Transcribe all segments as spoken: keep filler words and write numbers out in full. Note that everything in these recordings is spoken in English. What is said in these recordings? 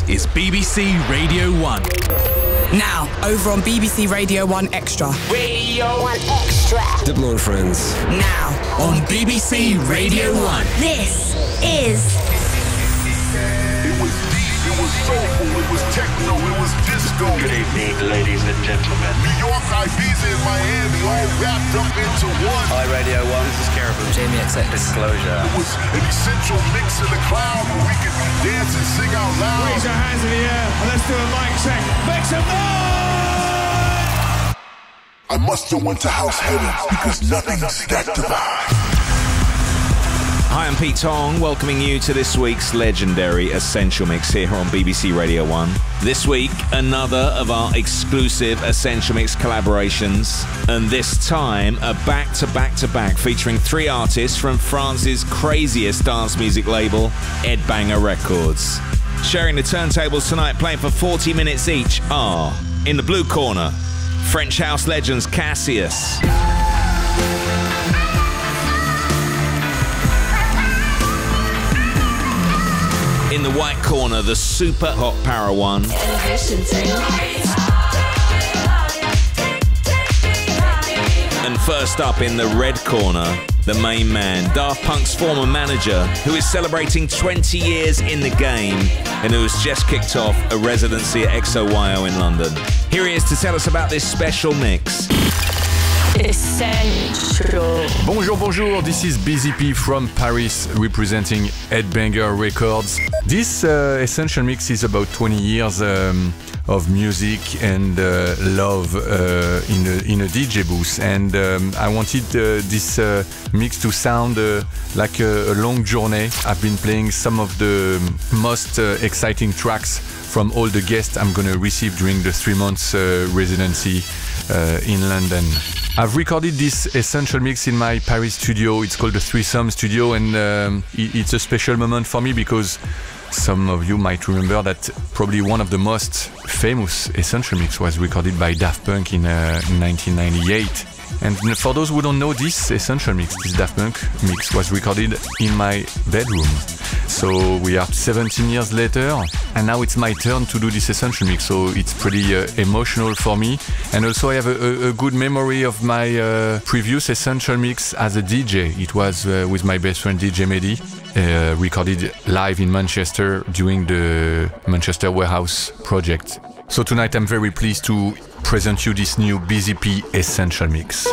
is B B C Radio one. Now, over on B B C Radio one Extra. Radio one Extra. Diplo and Friends. Now, on B B C Radio one. This is... It was deep, it was soulful, it was techno, it was disco. Good evening, ladies and gentlemen. New York, Ibiza, and Miami all wrapped up into one. Hi, Radio one. This is Caribou. Jamie X X. Disclosure. It was an essential mix in the cloud where we could dance and sing out loud. Raise your hands in the air and let's do a mic check. Make some noise! I must have went to house heaven because nothing's that divine. Hi, I'm Pete Tong, welcoming you to this week's legendary Essential Mix here on B B C Radio one. This week, another of our exclusive Essential Mix collaborations, and this time a back-to-back-to-back featuring three artists from France's craziest dance music label, Ed Banger Records. Sharing the turntables tonight, playing for forty minutes each, are, in the blue corner, French house legends Cassius. In the white corner, the super hot Parawan. And first up in the red corner, the main man, Daft Punk's former manager, who is celebrating twenty years in the game and who has just kicked off a residency at X O Y O in London. Here he is to tell us about this special mix. Essential. Bonjour, bonjour. This is B Z P from Paris, representing Ed Banger Records. This uh, Essential Mix is about twenty years um, of music and uh, love uh, in a in a D J booth, and um, I wanted uh, this uh, mix to sound uh, like a, a long journey. I've been playing some of the most uh, exciting tracks from all the guests I'm gonna receive during the three months uh, residency uh, in London. I've recorded this Essential Mix in my Paris studio. It's called the Threesome Studio, and um, it's a special moment for me because some of you might remember that probably one of the most famous Essential Mix was recorded by Daft Punk in uh, nineteen ninety-eight. And for those who don't know, this Essential Mix, this Daft Punk mix, was recorded in my bedroom. So we are seventeen years later, and now it's my turn to do this Essential Mix. So it's pretty uh, emotional for me. And also I have a, a, a good memory of my uh, previous Essential Mix as a D J. It was uh, with my best friend D J Mehdi, uh, recorded live in Manchester during the Manchester Warehouse project. So tonight I'm very pleased to present you this new B Z P Essential Mix.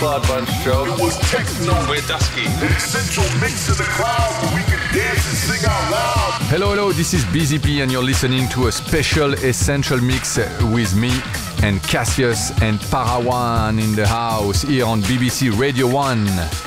Claude Bunch Show. It was techno. We're Dusky. The essential mix in the crowd where we can dance and sing out loud. Hello, hello, this is B Z P and you're listening to a special Essential Mix with me and Cassius and Parawan in the house here on B B C Radio one.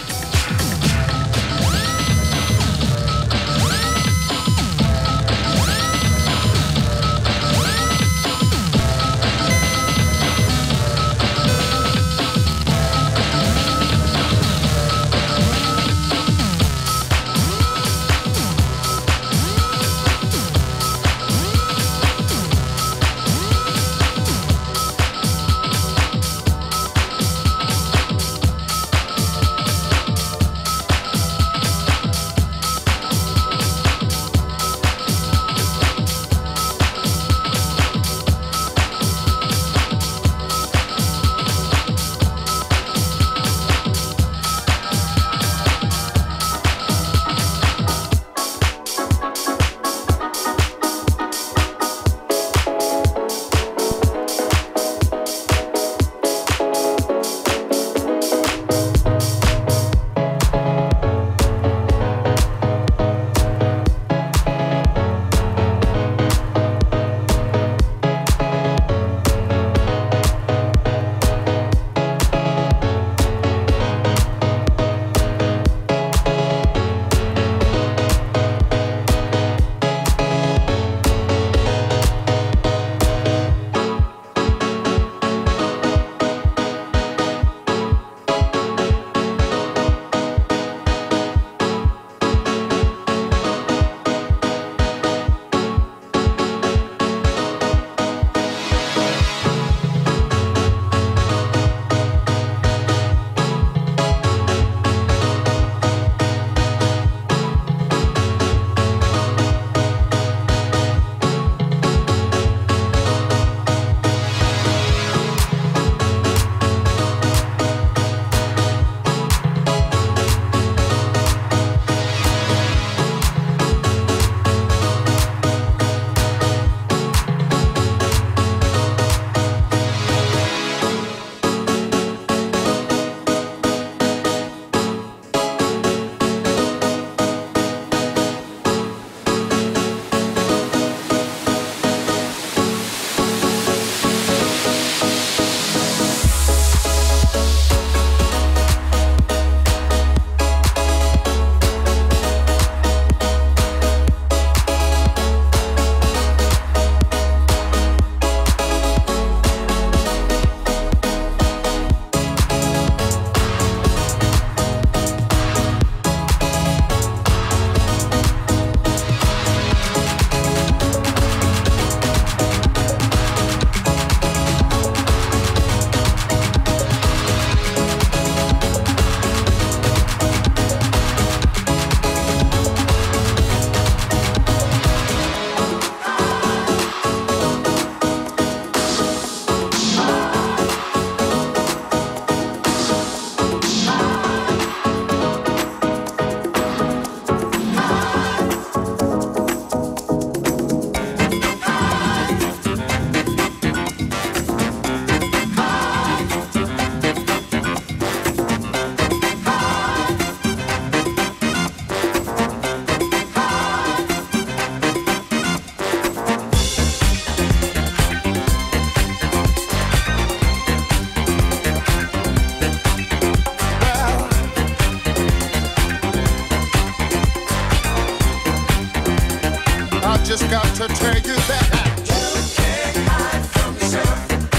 just got to tell you that you can't hide from yourself.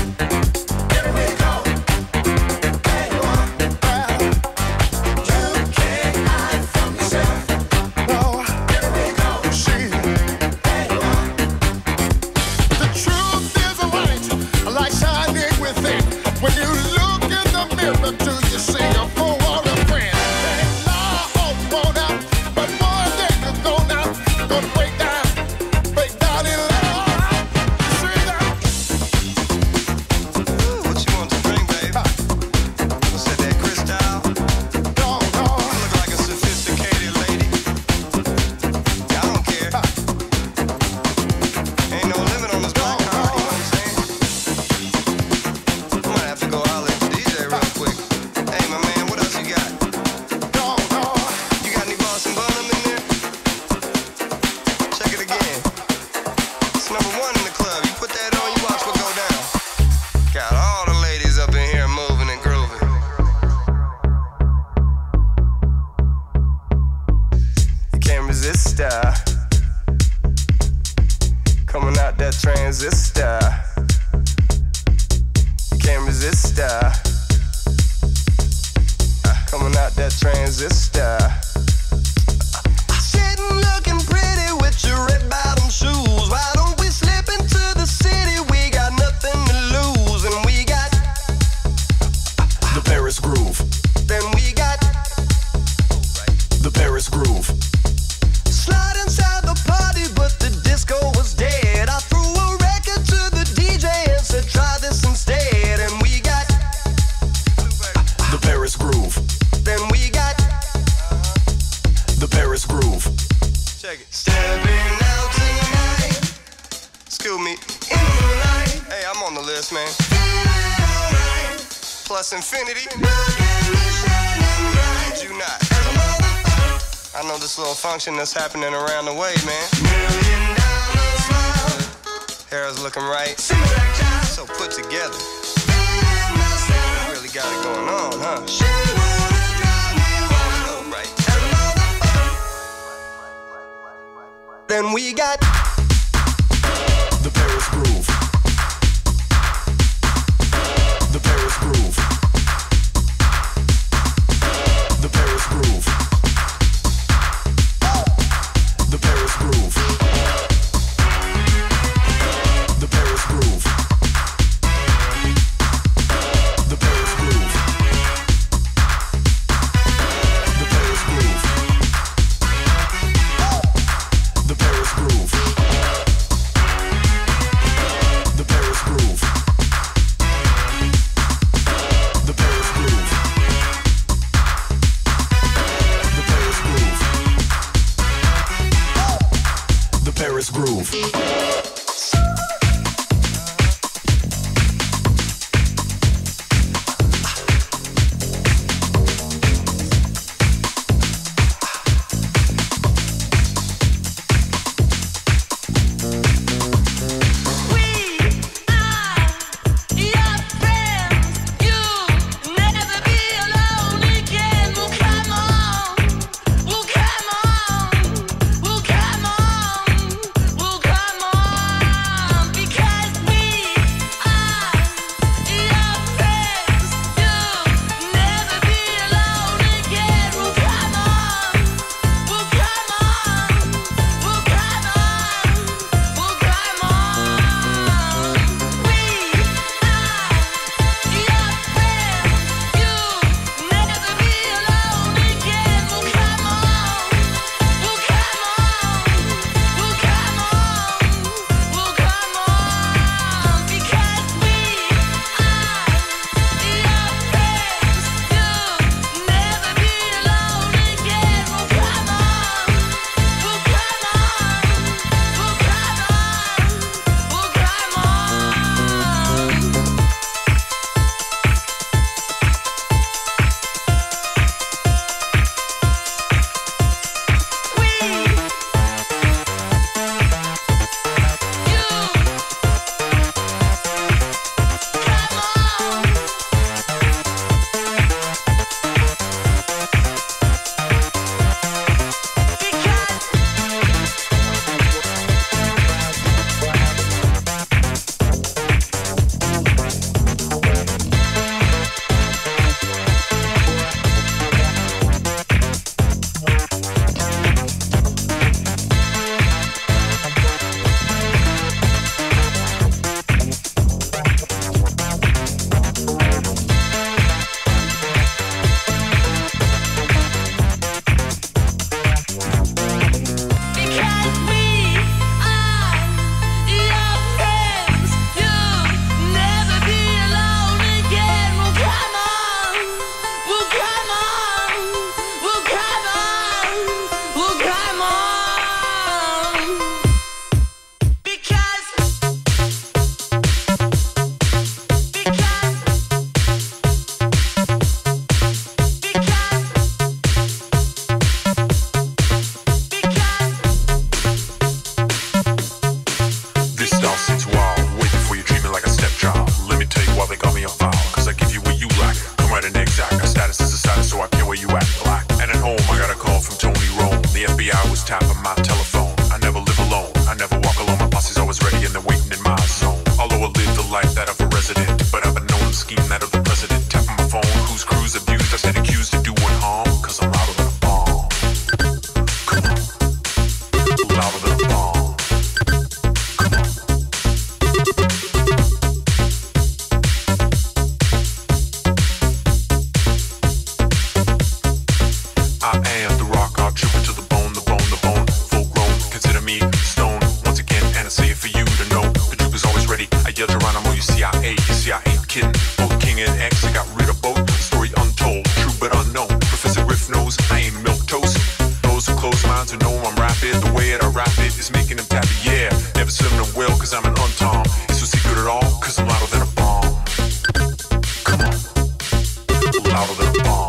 Here we go. Hey, one. Well, you can't hide from yourself. No. Here we go. See. Hey, one. The truth is a light, a light shining within. When you look in the mirror, do you see a fool or a friend? Ain't no hope for now, but one day you're gonna, gonna break down, break down in love. resistor. Coming out that transistor. Can't resist her. Coming out that transistor. Sitting looking pretty with your red bottom shoes. Why don't we slip into the city? We got nothing to lose. And we got the Paris groove. Then we got the Paris groove. Slide inside the party, but the disco was dead. I threw a record to the D J and said, try this instead. And we got the Paris groove. Then we got the Paris groove. Check it. Stepping out tonight. Excuse me. In the night. Hey, I'm on the list, man. Plus infinity. Did you not? I know this little function that's happening around the way, man. Million dollar smile. Hair's looking right. So put together. Really got it going on, huh? Oh, right. Then we got the Paris groove. The Paris groove. The Paris groove. The Paris groove. The Paris groove. The Paris groove. The Paris groove. The Paris groove. The Paris groove. The Paris groove. The Paris groove. The Paris groove. Well, come on. the F B I was tapping my telephone. I never live alone, I never walk alone. My posse's always ready and they're waiting in my zone. Although I live the life that of a resident, but I've been known to scheme that of the president. Tapping my phone, whose crew's abused, I said accused of doing harm, cause I'm louder than a bomb. Come on, louder than a bomb. I am the rock, I'll trip it to the bone, the bone, the bone, full grown, consider me stone, once again, and I say it for you to know, the truth is always ready, I yell Geronimo, you see I A, you see I ain't kidding, both King and X, I got rid of both, story untold, true but unknown, Professor Griff knows I ain't milquetoast, those who close minds who know I'm rapid, the way that I rap it is making them tappy, yeah, never serving them well cause I'm an untom, it's no secret at all, cause I'm louder than a bomb, come on, louder than a bomb.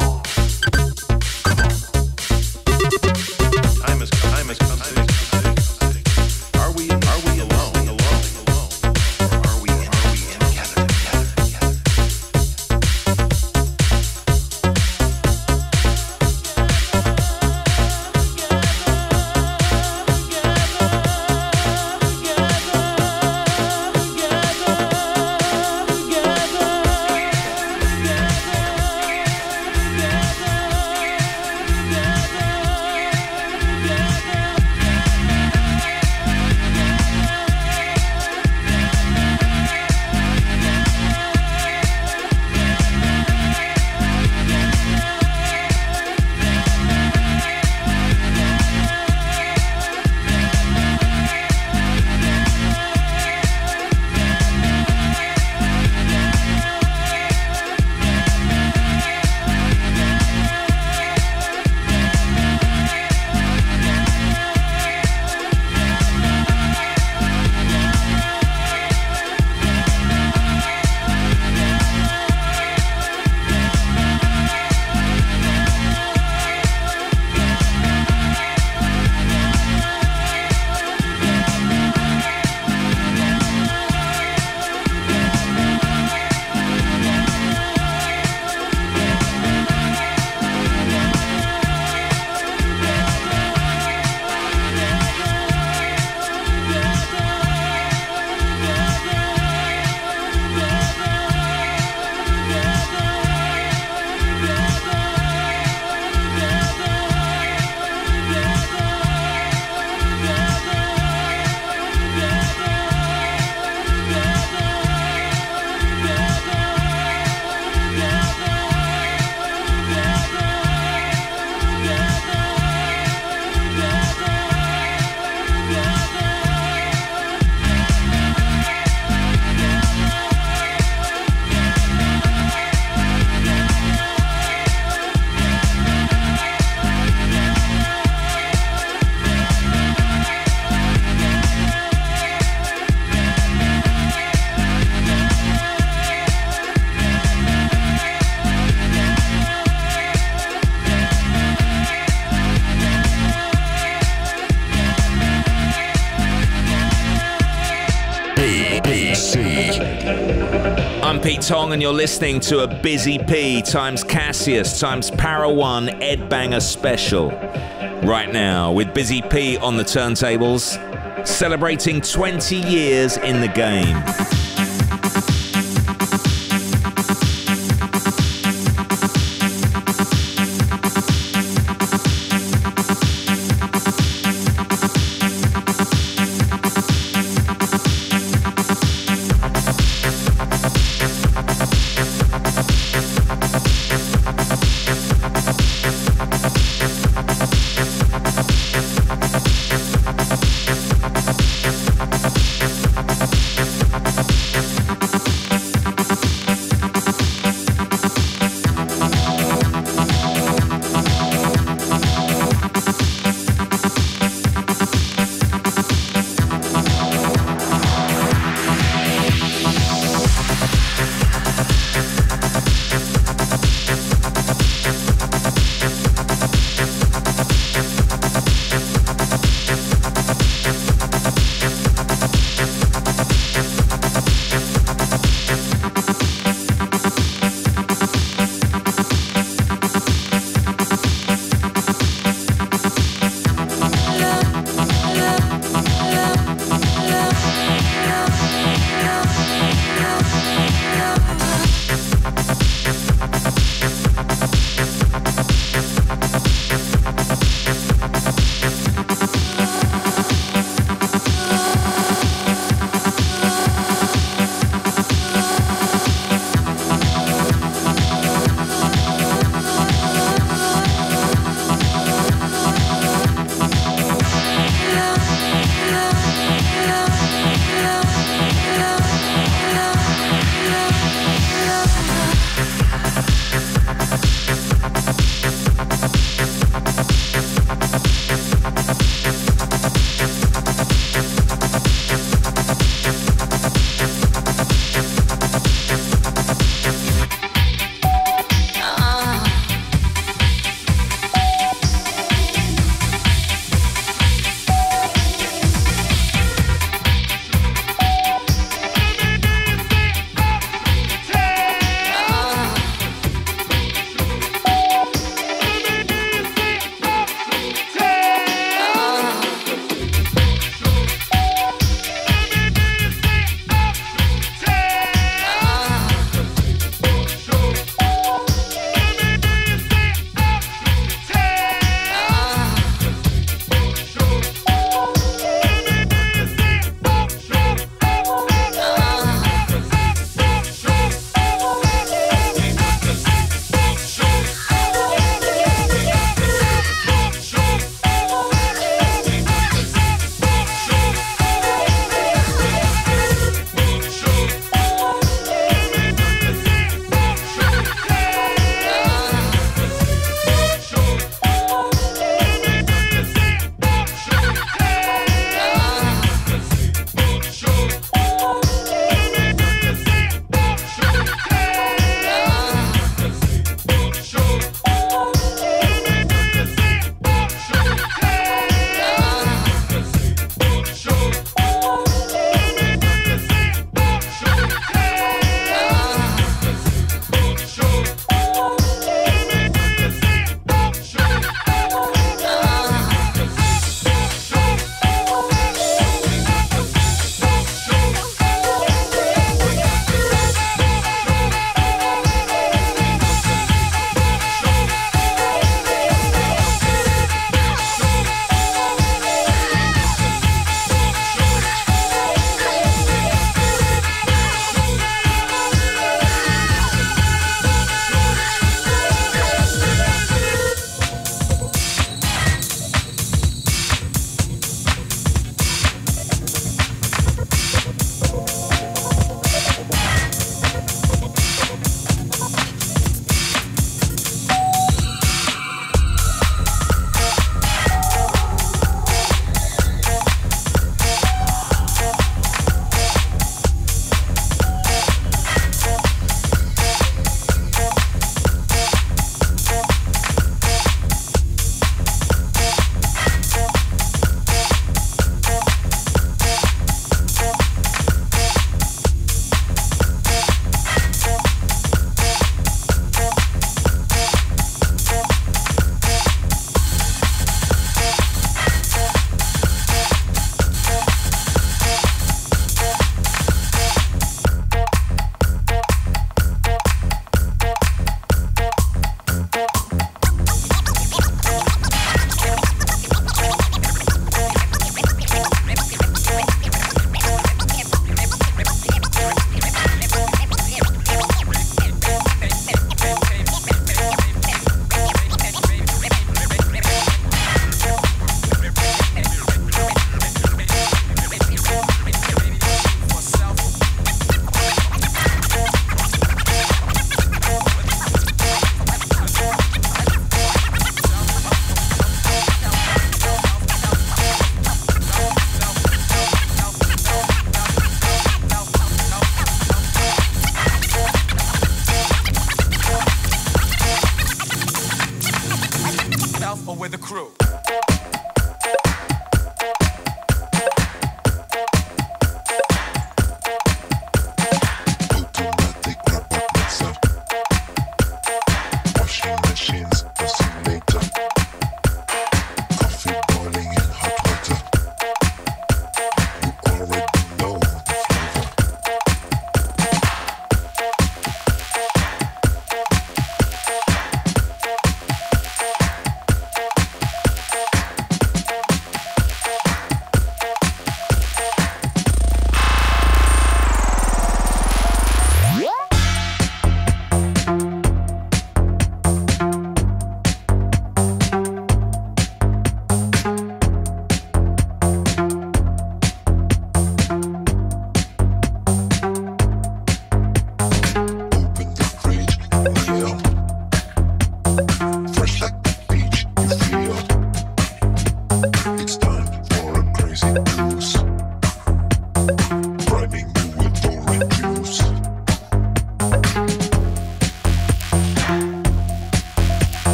I'm Pete Tong and you're listening to a Busy P times Cassius times Para One Ed Banger special. Right now with Busy P on the turntables, celebrating twenty years in the game. We'll be right back.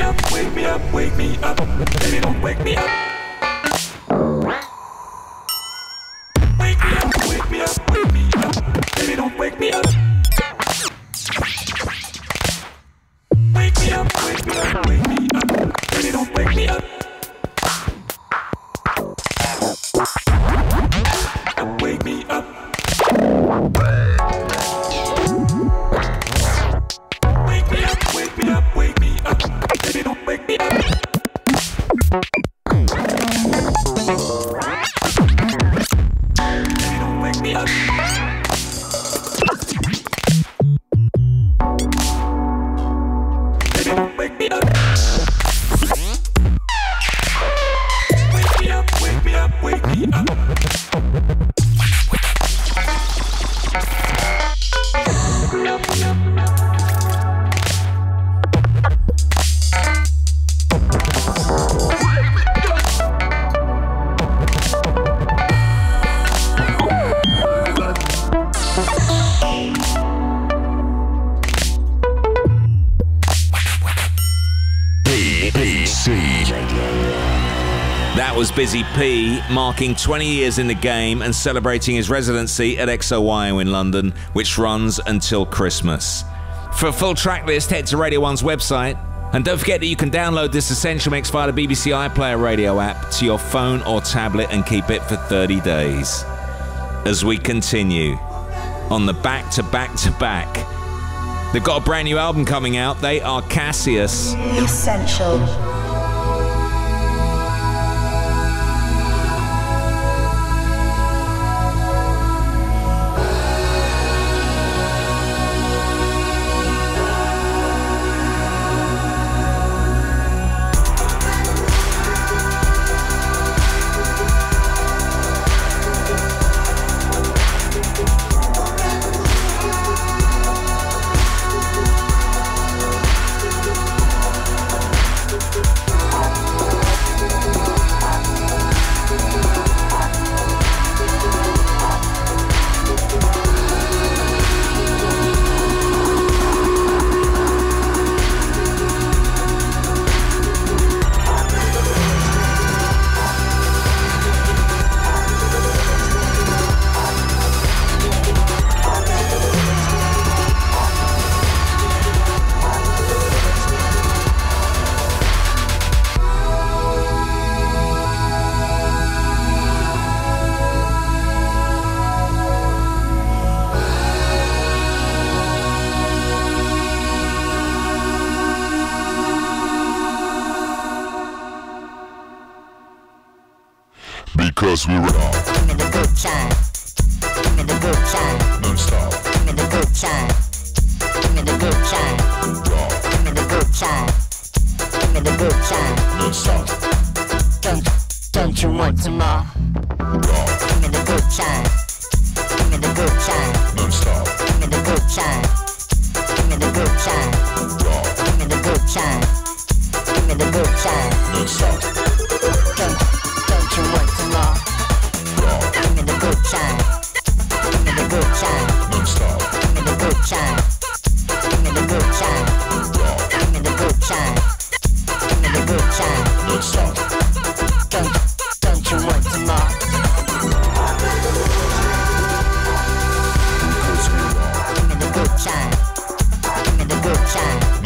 up, wake me up, wake me up. Baby, don't wake me up. Wake me up, wake me up, wake me up. Baby, don't wake me up. Wake me up, wake me up, wake me up. Baby, don't wake me up. Wake me up. Wake me up, wake me up, wake me up. Baby, don't wake me up. Baby, don't wake me up. Baby, don't wake me up. Wake me up, wake me up, wake me up. That was Busy P, marking twenty years in the game and celebrating his residency at X O Y O in London, which runs until Christmas. For a full track list, head to Radio one's website. And don't forget that you can download this Essential Mix via the B B C iPlayer radio app to your phone or tablet and keep it for thirty days. As we continue on the back to back to back, they've got a brand new album coming out. They are Cassius. Essential. Because we rock. Give me the good time. Give me the good time. Non-stop. Give me the good time. Give me the good time. Rock. Give me the good time. Give me the good time. Non-stop. Don't, don't you want some more? Rock. Give me the good time. Give me the good time. Non-stop. Give me the good time. Give me the good time. Rock. Give me the good time. Give me the good time. Non-stop. Don't, don't you want some more? Rock. Give me the good time. Give me the good time. Non-stop. Give me the good time. Give me the good time. Rock. Give me the good time. Give me the good time. Non-stop. Don't, don't you want some more? Because we rock. Give me the good time. Give me the good time.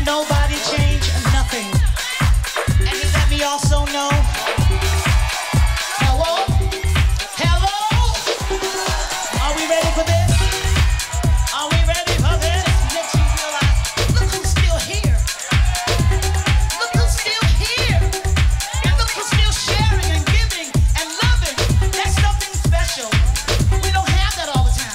nobody change nothing. And you let me also know. Hello? Hello? Are we ready for this? Are we ready for this? Makes you realize, look who's still here. Look who's still here. And look who's still sharing and giving and loving. That's something special. We don't have that all the time.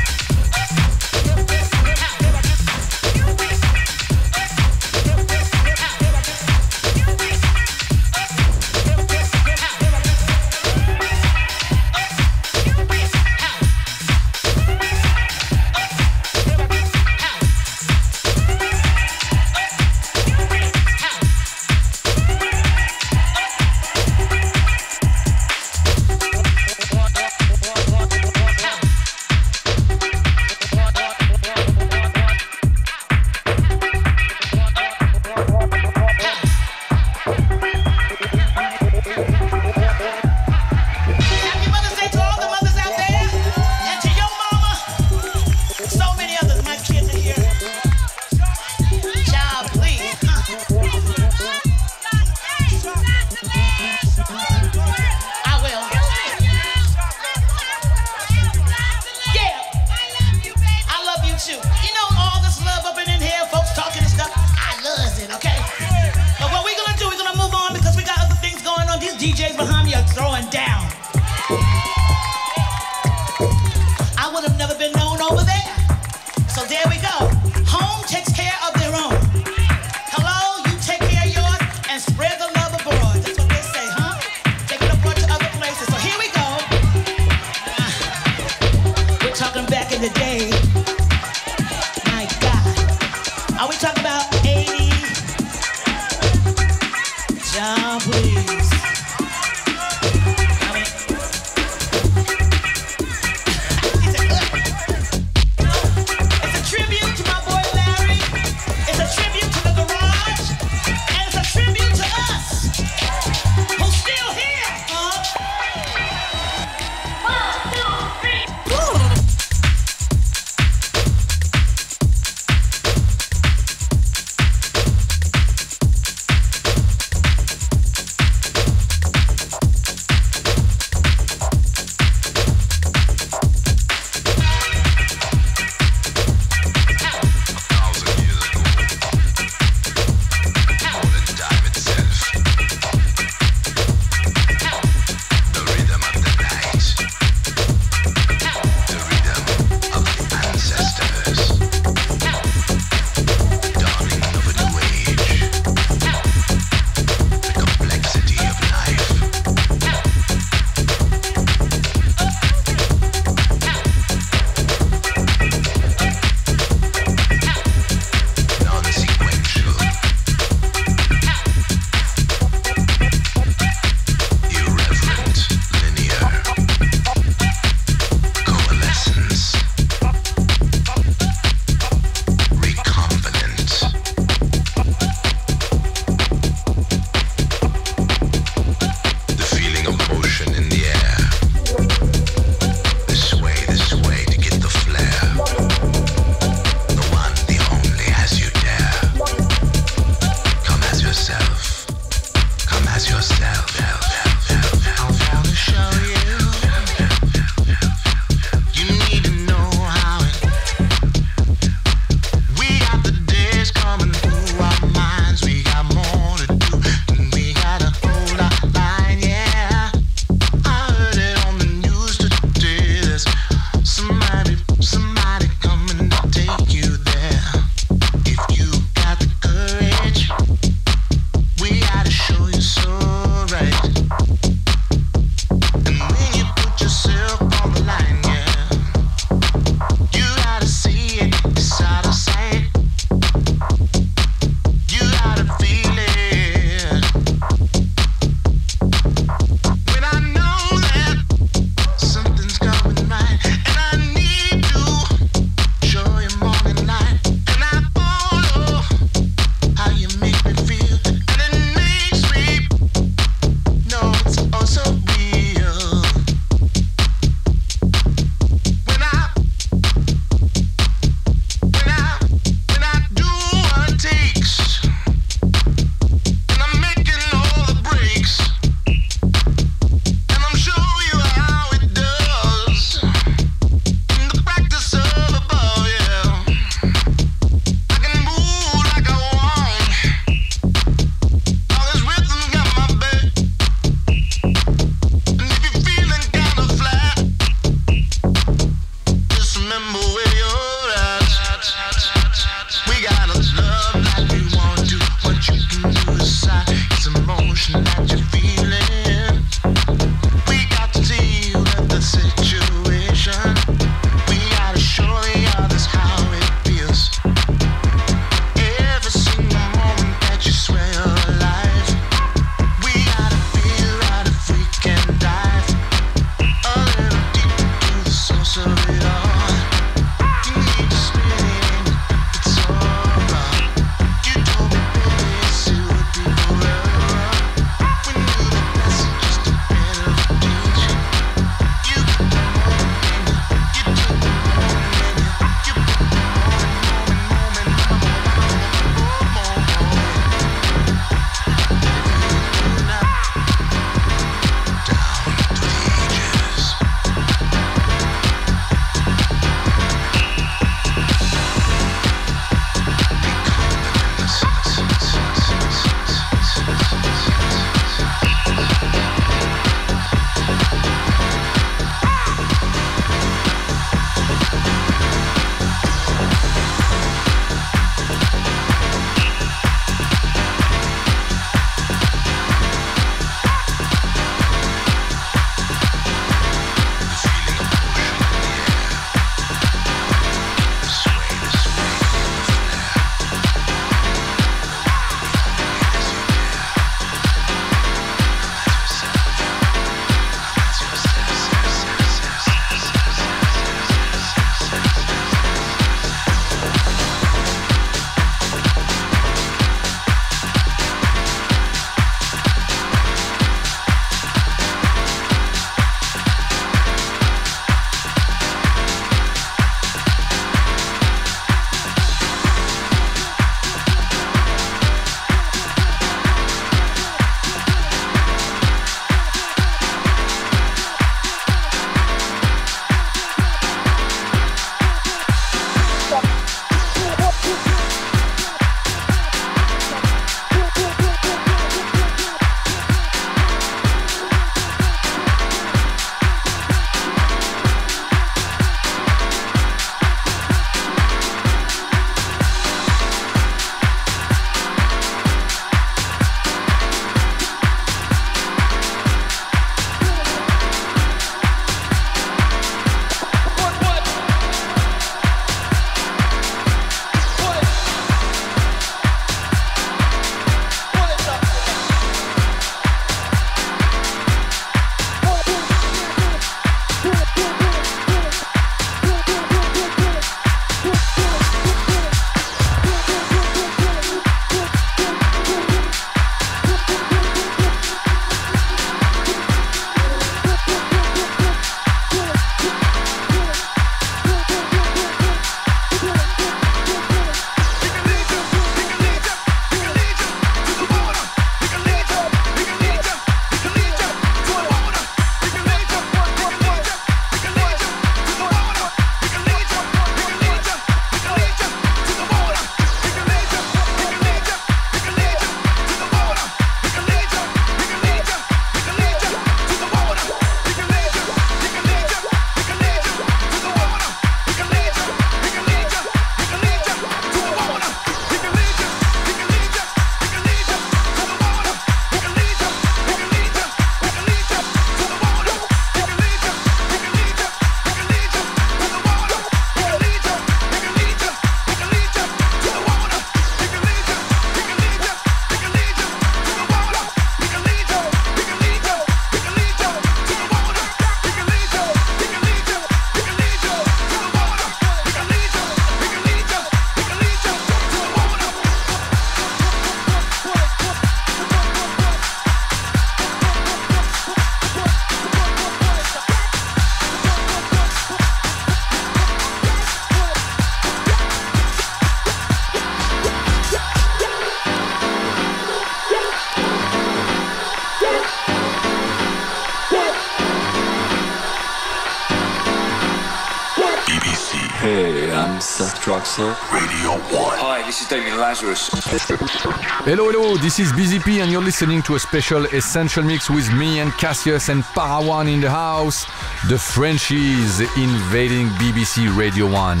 Hey, I'm Seth Troxel. Radio one. Hi, this is David Lazarus. Hello, hello, this is B Z P and you're listening to a special Essential Mix with me and Cassius and Parawan in the house. The Frenchies invading B B C Radio one.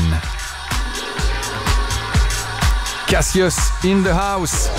Cassius in the house.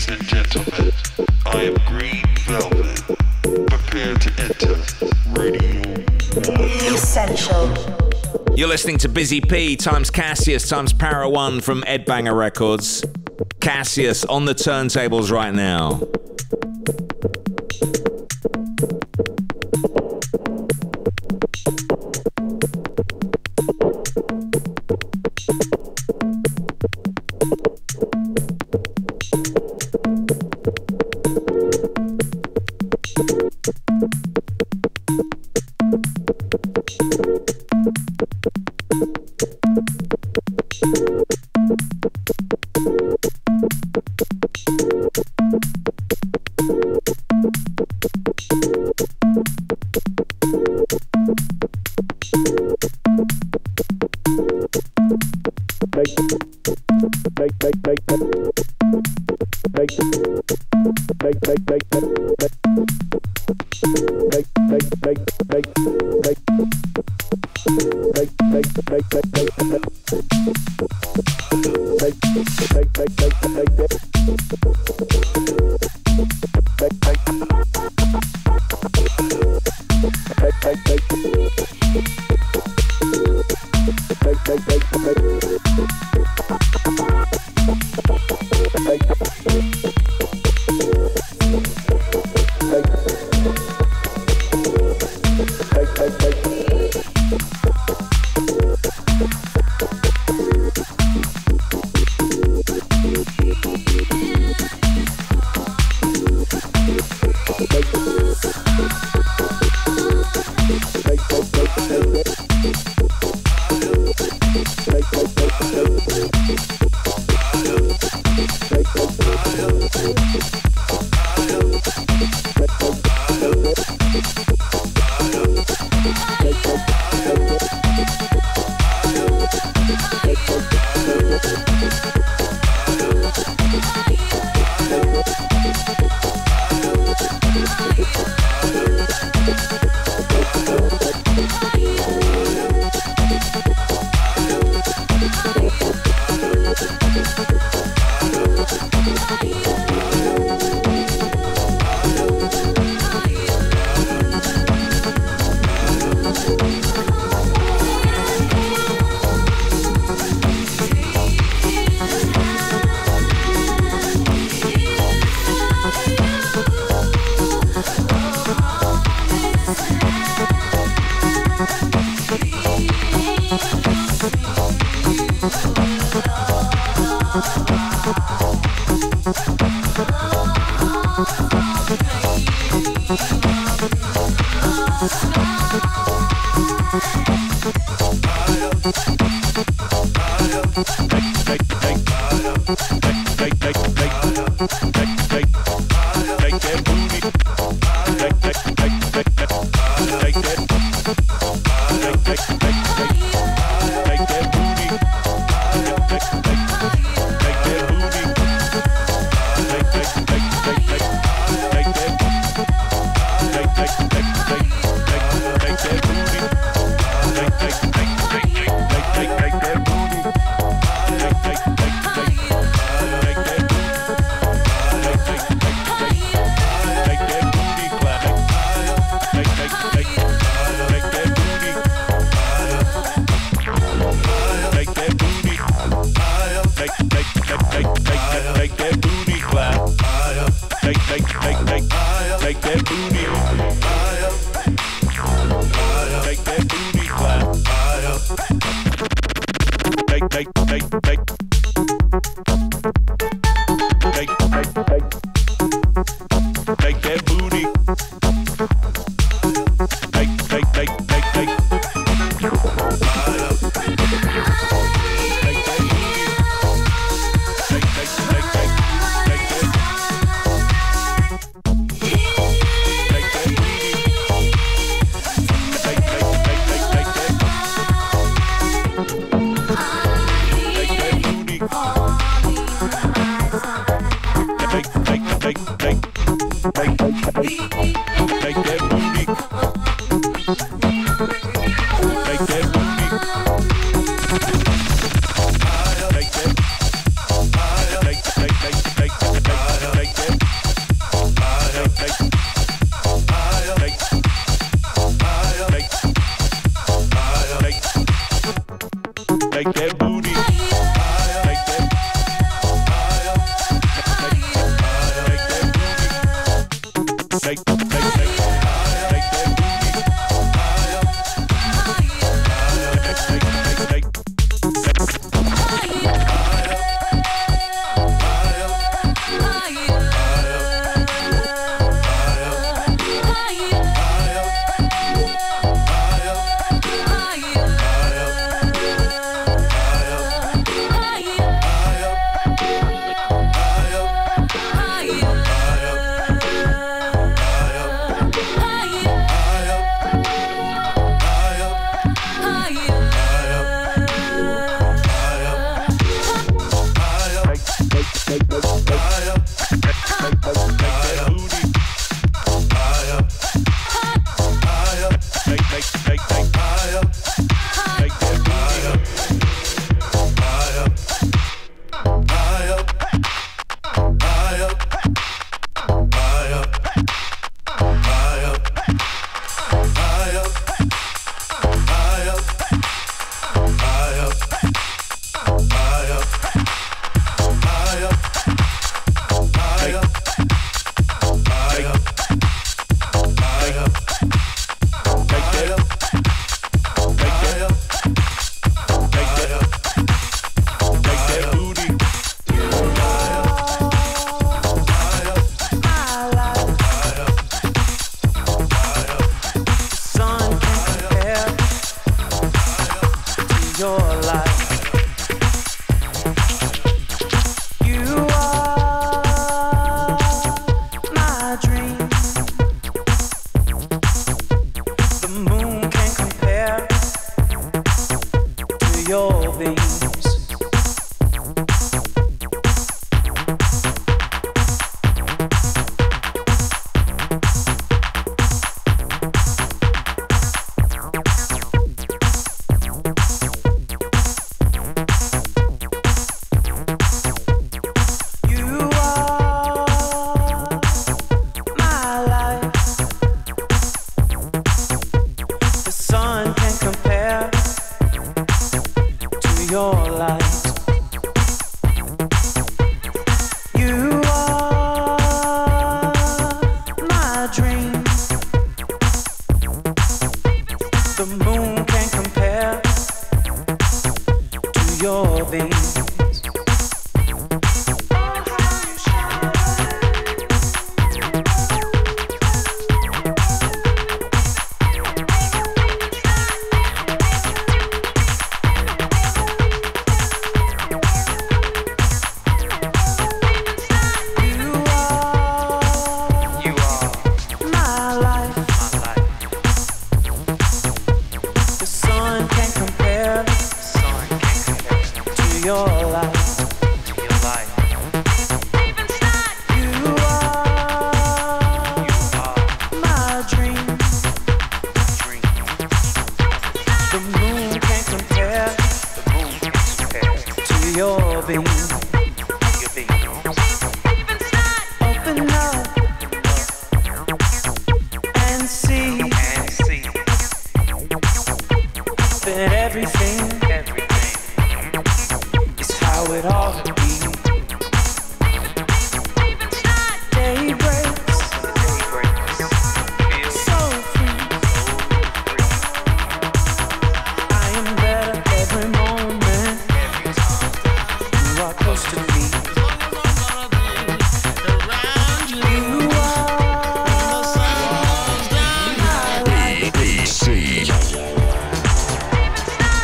Ladies and gentlemen, I am Green Velvet. Prepare to enter Radio one. Essential. You're listening to Busy P times Cassius times Para One from Ed Banger Records. Cassius on the turntables right now. Take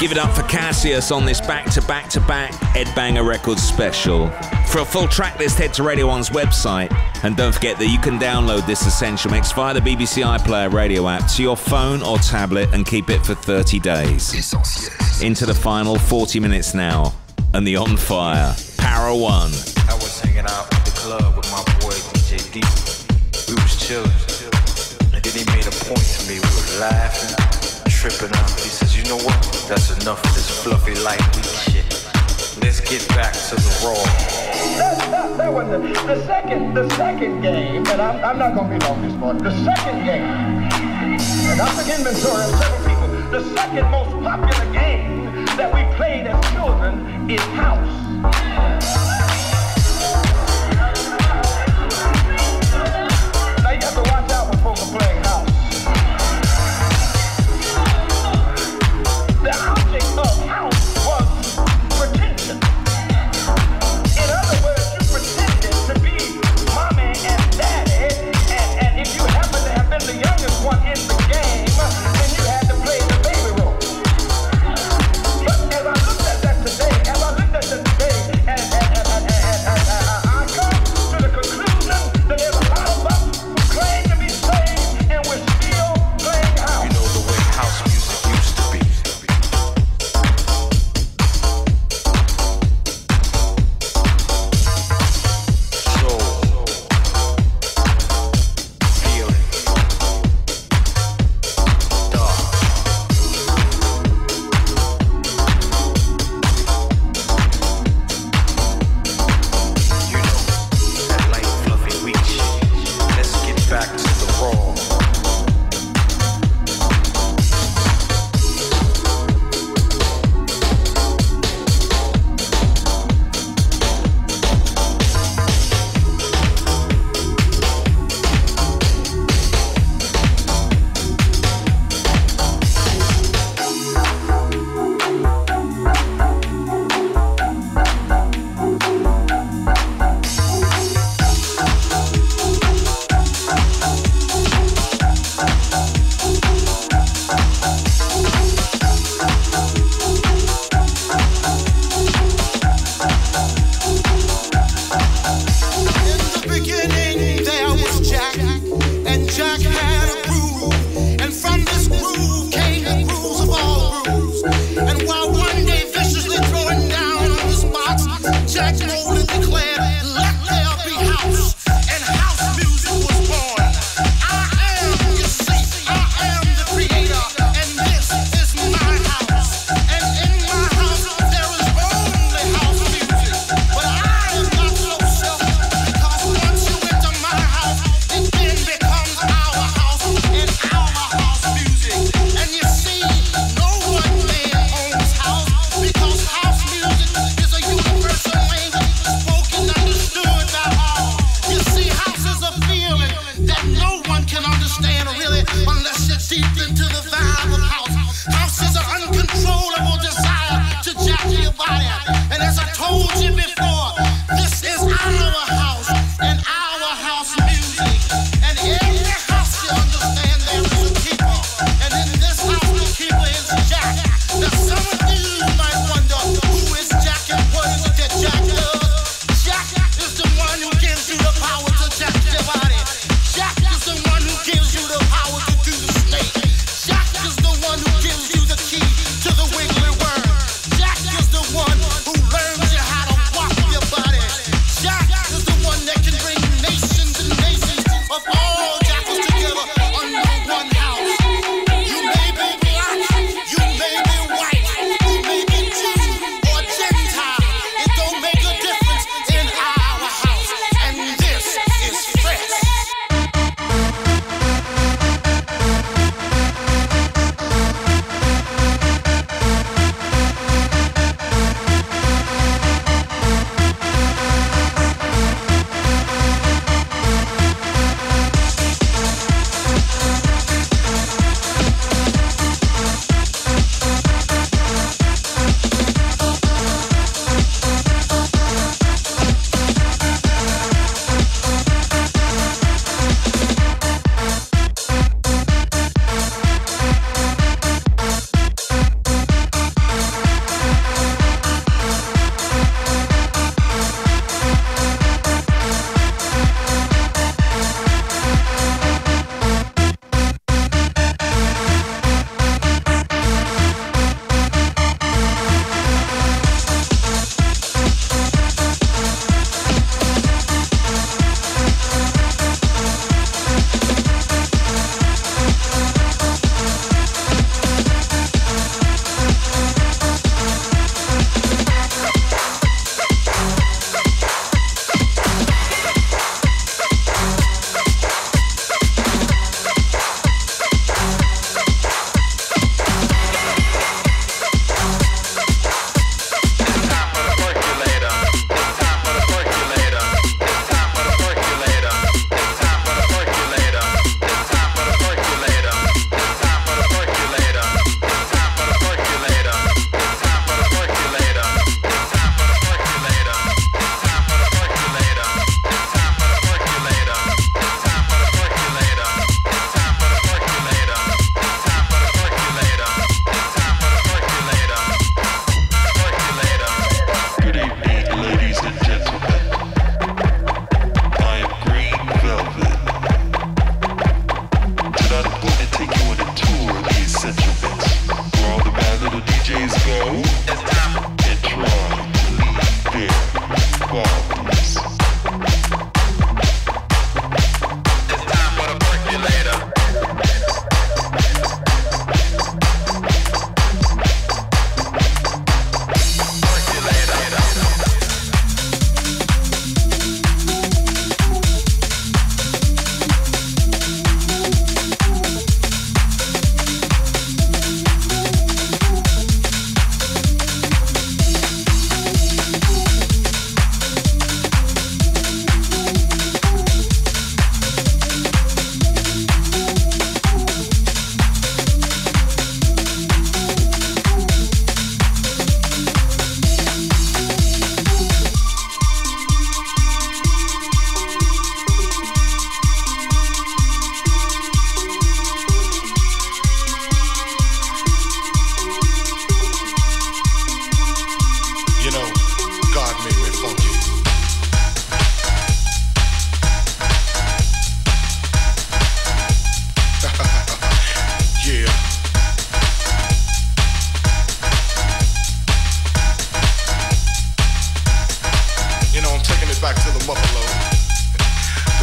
Give it up for Cassius on this back-to-back-to-back Ed Banger Records special. For a full track list, head to Radio one's website. And don't forget that you can download this Essential Mix via the B B C iPlayer radio app to your phone or tablet and keep it for thirty days. Into the final forty minutes now. And the On Fire, Para One. I was hanging out at the club with my boy D J D. We was chilling. And then he made a point to me. We were laughing, tripping out. He says, you know what? That's enough of this fluffy lightweight shit. Let's get back to the raw. That, that, that was the, the second, the second game, and I'm, I'm not gonna be long this morning. The second game, and I took inventory of several people. The second most popular game that we played as children is house. Now you have to watch out when folks are playing house. The object of house was pretension. In other words, you pretended to be mommy and daddy, and, and if you happen to have been the youngest one in the game, then you had to play the baby role. But as I looked at that today, as I looked at that today, and, and,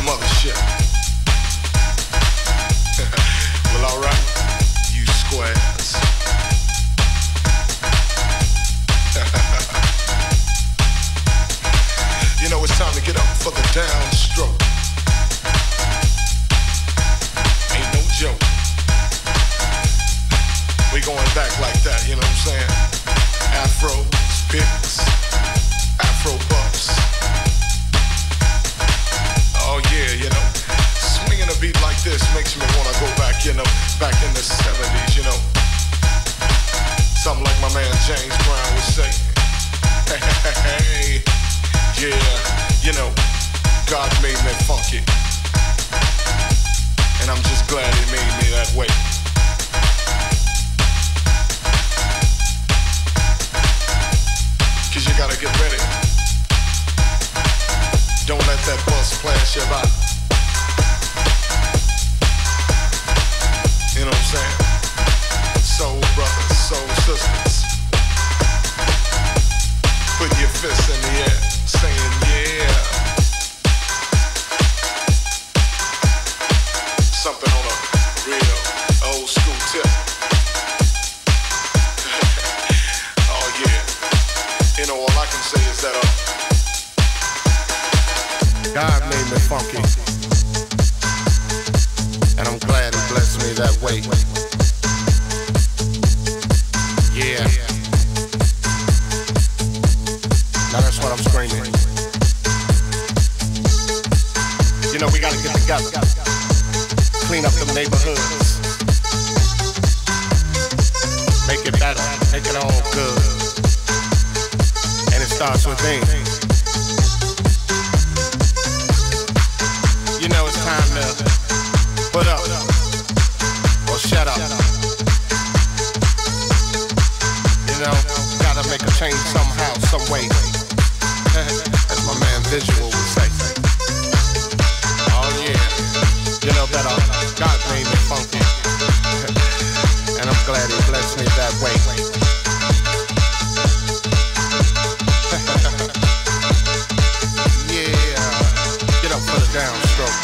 some other shit. Well, alright, you squares. You know, it's time to get up for the downstroke. Ain't no joke. We going back like that, you know what I'm saying? Afros, picks, Afro buffs. Oh yeah, you know, swinging a beat like this makes me wanna go back, you know, back in the seventies, you know. Something like my man James Brown would say. Hey, yeah, you know, God made me funky, and I'm just glad He made me that way. Cause you gotta get ready. Don't let that bus flash you by. You know what I'm saying? Soul brothers, soul sisters, put your fists in the air, saying yeah. Something on a real old school tip. Oh yeah. You know, all I can say is that uh, God made me funky, and I'm glad He blessed me that way. Yeah. Now that's what I'm screaming. You know, we gotta get together, clean up them neighborhoods, make it better, make it all good. And it starts within. You know, it's time to put up or shut up. You know, gotta make a change somehow, some way. As my man Visual would say. Oh yeah, you know that uh, God made me funky, and I'm glad He blessed me that way. Yeah, get up for the downstroke.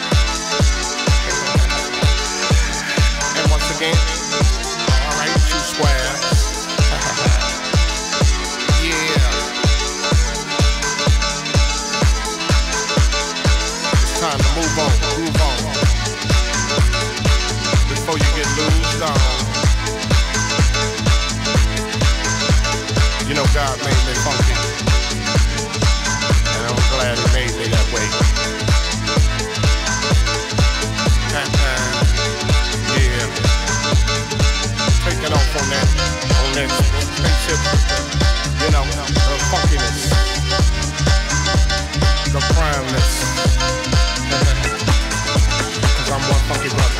And once again, all right, two squares. Yeah. It's time to move on, move on. Before you get loosed on. You know God made me funky, and I'm glad He made me that way. Yeah. Taking off on that, on that spaceship. You know, the funkiness, the primeness. Cause I'm one funky brother.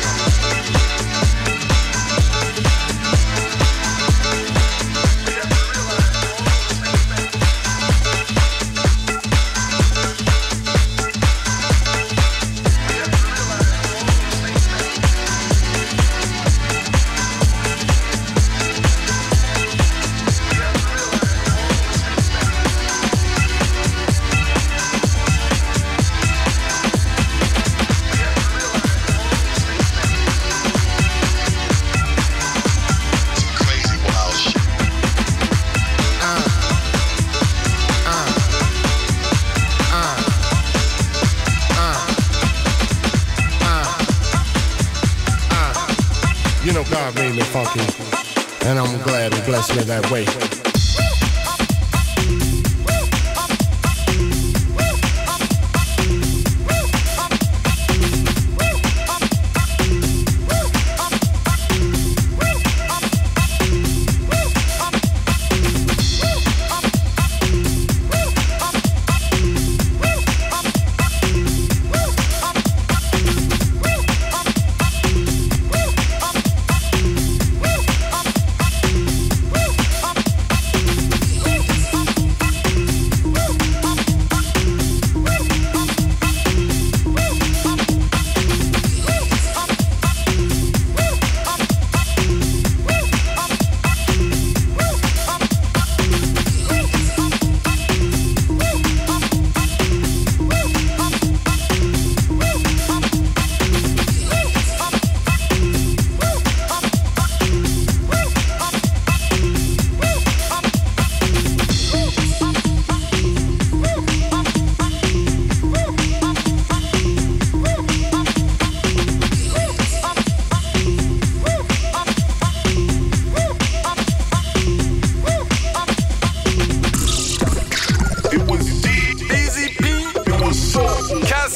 You know God made me funky, and I'm glad He blessed me that way.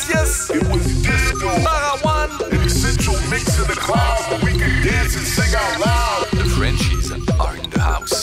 yes, yes. It was disco. Parawan. An essential mix in the clouds where we can dance and sing out loud. The Frenchies are in the house.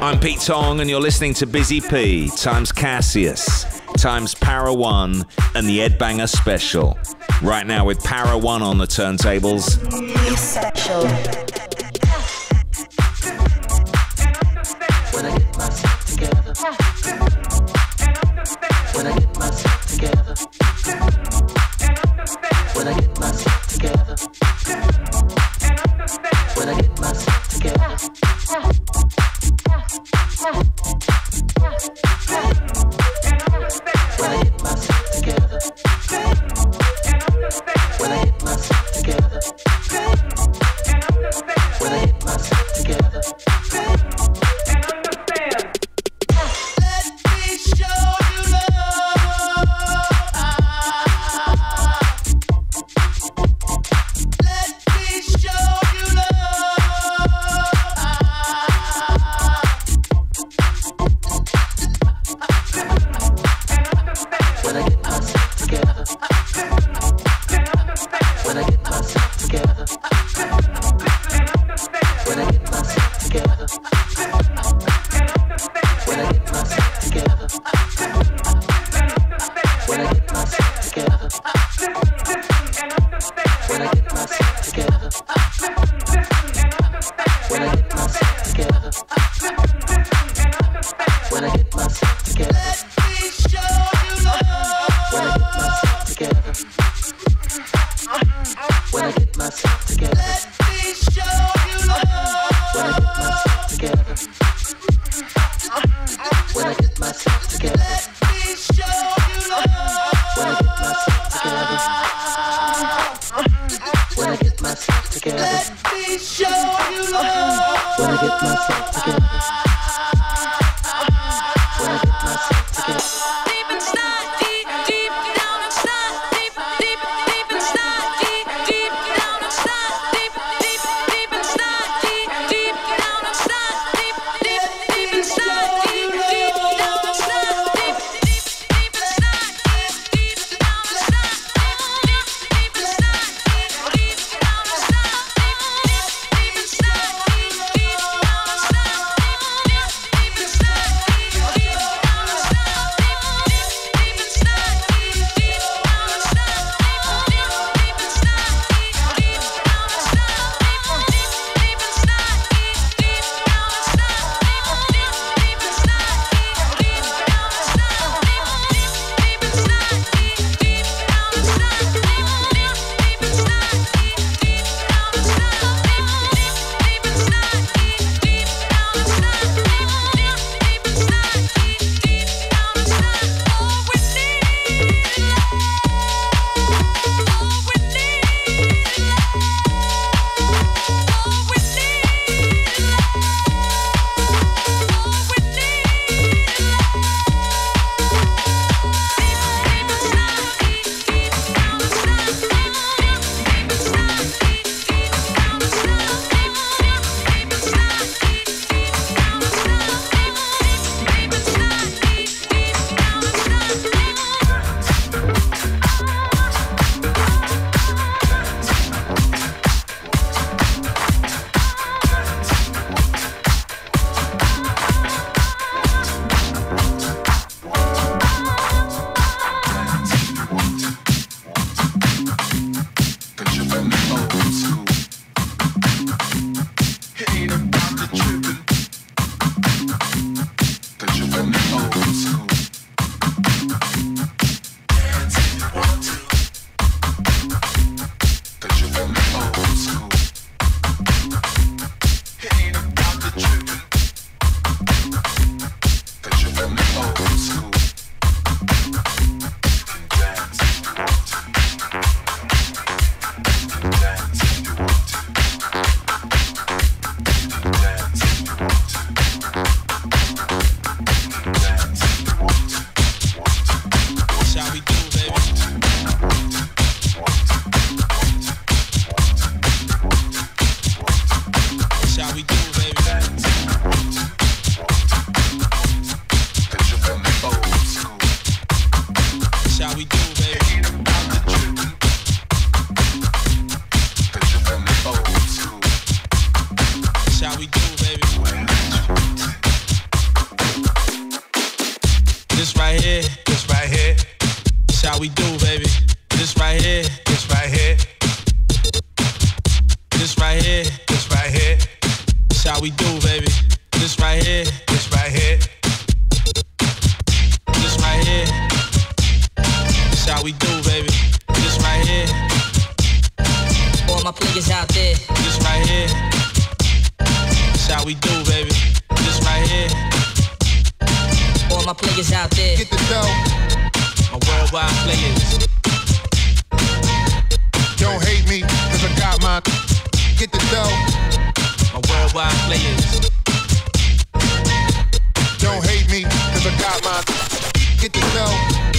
I'm Pete Tong, and you're listening to Busy P times Cassius times Para One and the Ed Banger Special. Right now with Para One on the turntables. Essential. When I get myself together. When I get myself together. When I get myself together. When I get myself together. When I get myself together. When I get myself together. When I get myself together. Let me show you love. Let me show you love. When I get myself together. When I get myself together. When I get myself together. When I get myself together. When I get myself together. When I get myself together. When I get myself together. When I get myself together. Let me show you love. When I get myself together. When I get myself together. Let me show you love. When I get myself together. When I get myself together. Let me show you love. When I get myself together. When I get myself together. Let me show you love. When I get myself together. When I get myself together. Deep inside, deep, deep down inside, deep, deep, deep inside, deep, deep down inside, deep, deep, deep inside, deep, deep down inside, deep, deep, deep inside, deep, deep down inside, deep, deep, deep inside, deep, deep down inside, deep, deep, deep inside, deep, deep down inside, deep, deep, deep inside, deep, deep down inside. we do, baby. This right here. This right here. This right here. This how we do, baby. This right here. All my players out there. This right here. This how we do, baby. This right here. All my players out there. Get the dough. My worldwide players. Don't hate me, cause I got my. Get the dough. My worldwide players. Don't hate me, cause I got my. Get the dough.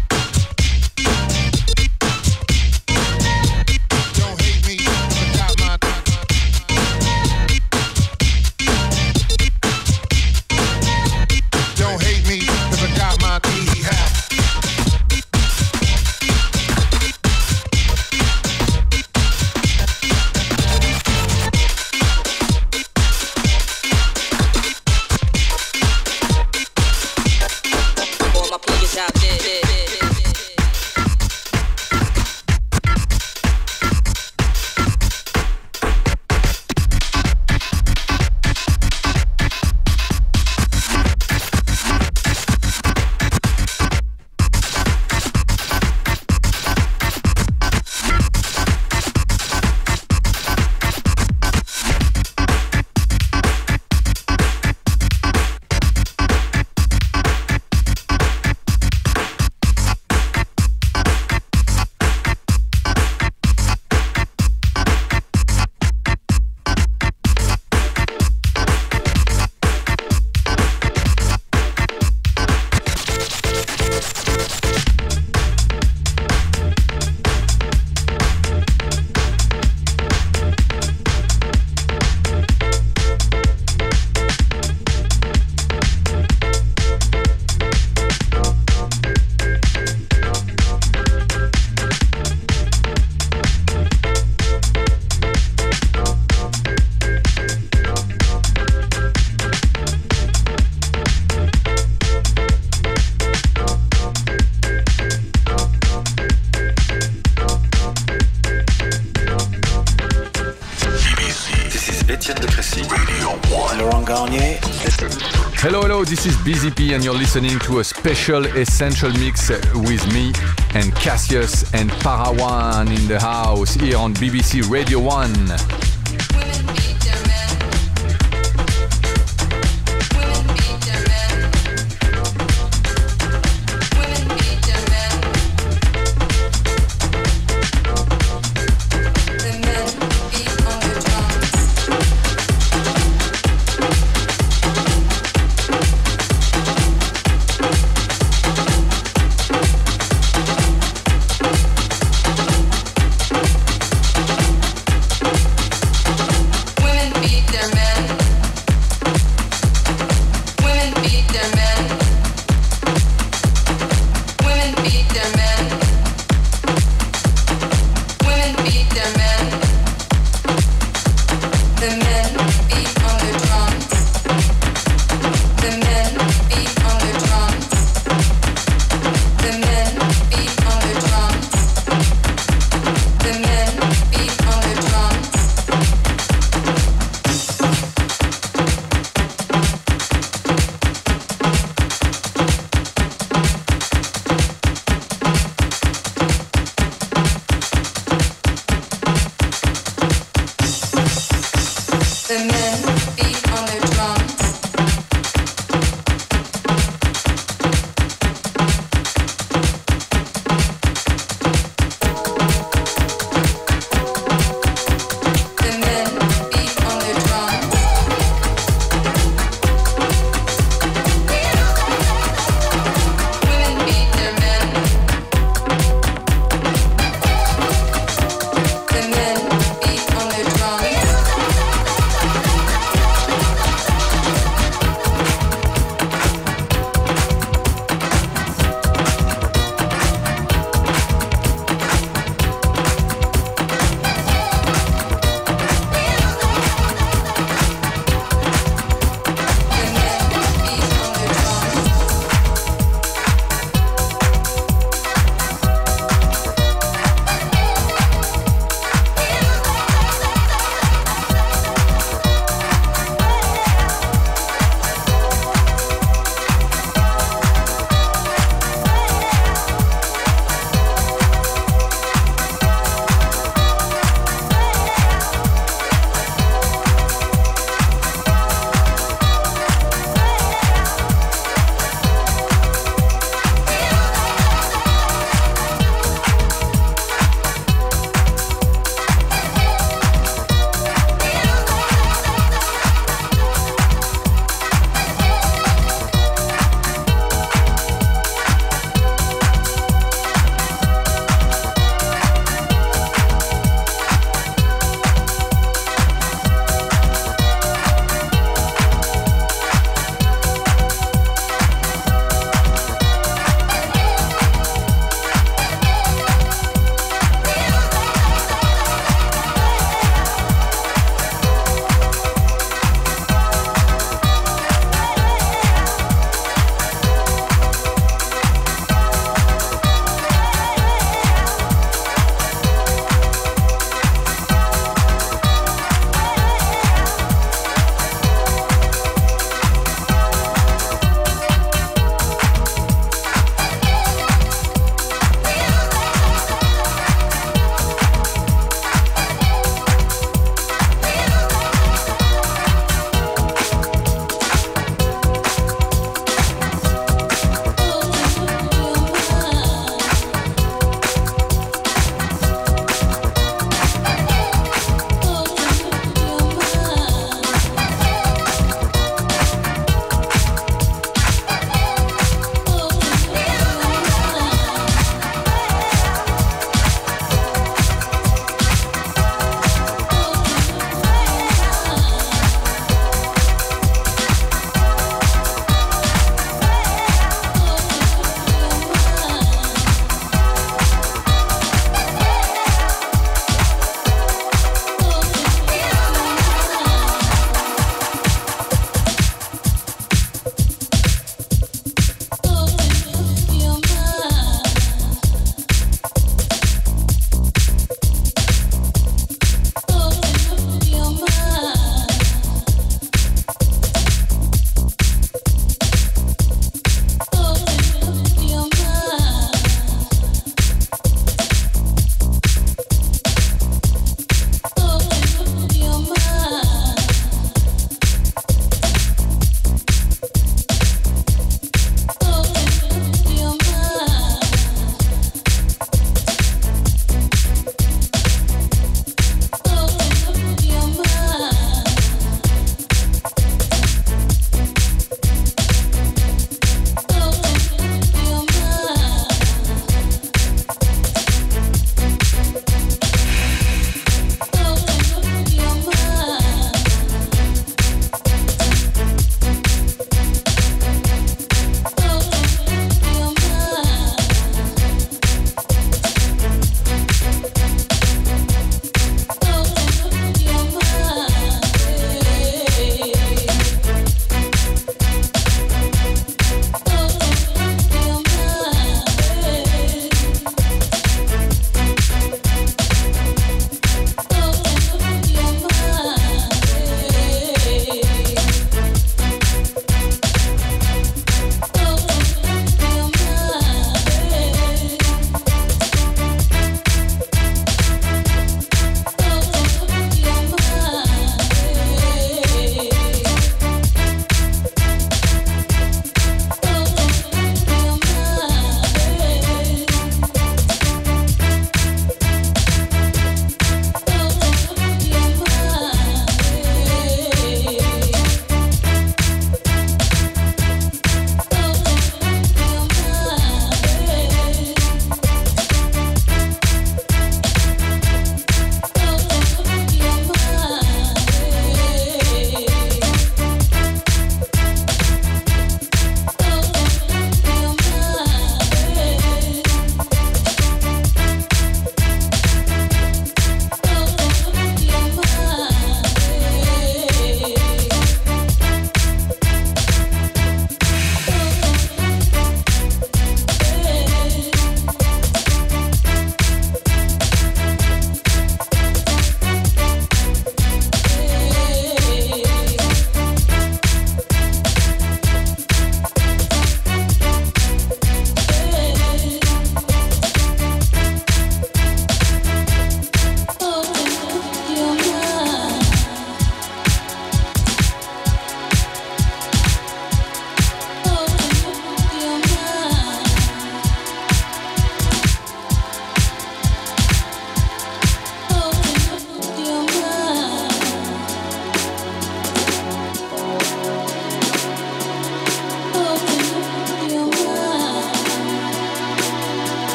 Don't hate me, cause I got my. Don't hate me, cause I got my T-hat. Out there. Hello, hello, this is B Z P and you're listening to a special Essential Mix with me and Cassius and Parawan in the house here on B B C Radio one.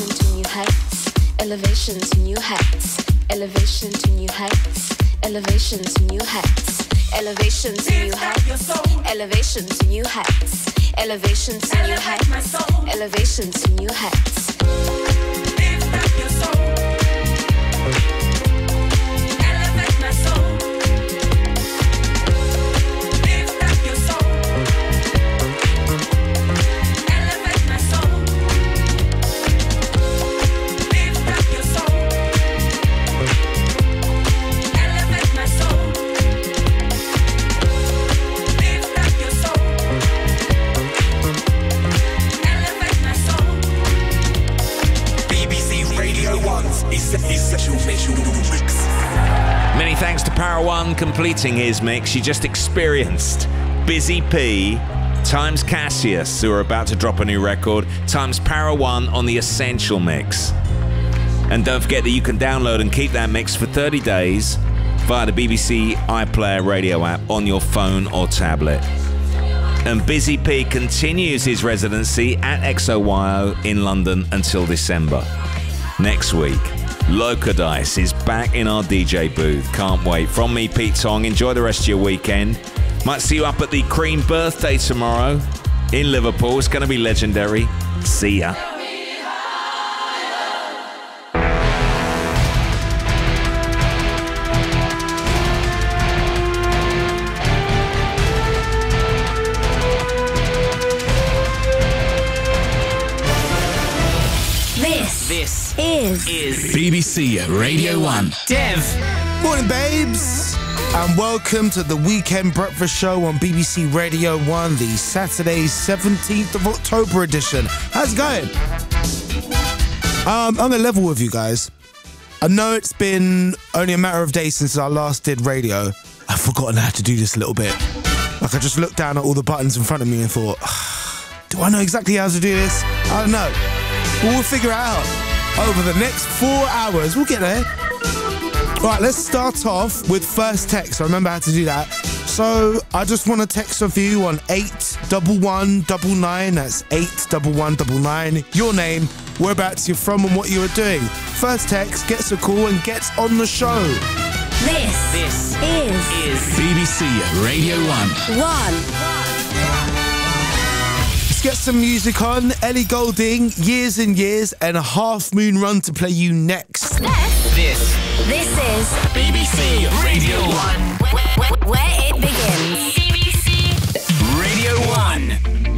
elevation to new heights, elevation to new heights, elevation to new heights, elevation to new heights, elevation to new heights, elevation to new heights, elevation to new heights, elevation to new heights. Lift up your soul. Elevate my soul. Lift up your soul. Elevate my soul. Lift up your soul. Elevate my soul. Lift up your soul. Elevate my soul. B B C Radio one's Essential Mix. Many thanks to Power One completing his mix. You just experienced Busy P times Cassius, who are about to drop a new record, times Power One on the Essential Mix. And don't forget that you can download and keep that mix for thirty days via the B B C iPlayer radio app on your phone or tablet. And Busy P continues his residency at X O Y O in London until December. Next week, Locodice is back in our D J booth. Can't wait. From me, Pete Tong, enjoy the rest of your weekend. Might see you up at the Cream birthday tomorrow in Liverpool. It's going to be legendary. See ya. This, this is, is B B C Radio one. Dev. Morning, babes, and welcome to the Weekend Breakfast Show on B B C Radio one, the Saturday seventeenth of October edition. How's it going? Um, I'm gonna level with you guys. I know it's been only a matter of days since I last did radio. I've forgotten how to do this a little bit. Like, I just looked down at all the buttons in front of me and thought, do I know exactly how to do this? I don't know. But we'll figure it out over the next four hours. We'll get there. All right, let's start off with first text. I remember how to do that. So I just want to text off you on eight one one nine nine. That's eight one one nine nine. Your name, whereabouts you're from, and what you are doing. First text gets a call and gets on the show. This, this is, is B B C Radio one. One. Let's get some music on. Ellie Goulding, Years and Years, and a Half Moon Run to play you next. This, This is B B C Radio one. where, where, where it begins. B B C Radio one.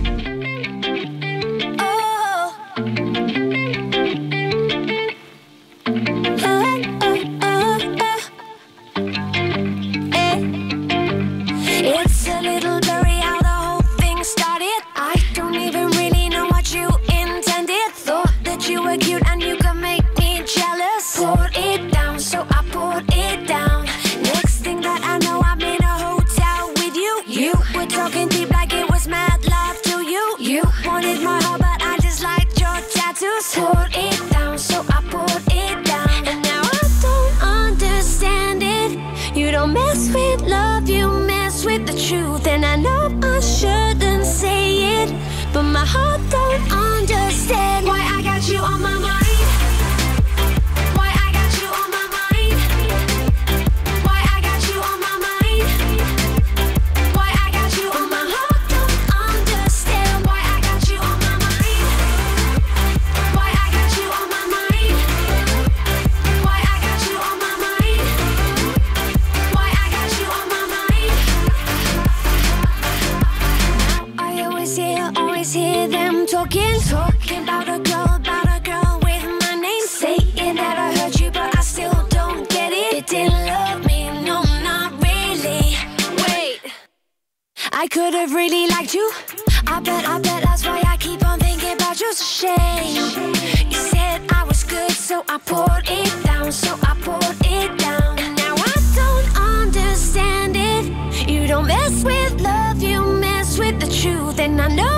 It's a little blurry how the whole thing started. I don't even really know what you intended. Thought that you were cute and you could make me jealous. Poured it down, so I poured it down. Next thing that I know, I'm in a hotel with you. You were talking deep like it was mad love to you. You wanted my heart, but I just liked your tattoos. Poured it down, so I poured it down. And now I don't understand it. You don't mess with love, you mess with the truth. And I know I shouldn't say it, but my heart don't understand why I got you on my mind. Why I got you on my mind. Why I got you on my mind. Why I got you on my heart don't understand why I got you on my mind. Why I got you on my mind. Why I got you on my mind. Why I got you on my mind. I always hear, always hear them talking, talking about a girl, about a girl with my name, saying that I heard you, but I still don't get it. It didn't love me, no, not really. Wait, I could have really liked you. I bet, I bet that's why I keep on thinking about you. It's a shame. You said I was good, so I poured it down, so I poured it down. And now I don't understand it. You don't mess with love, you mess with the truth. And I know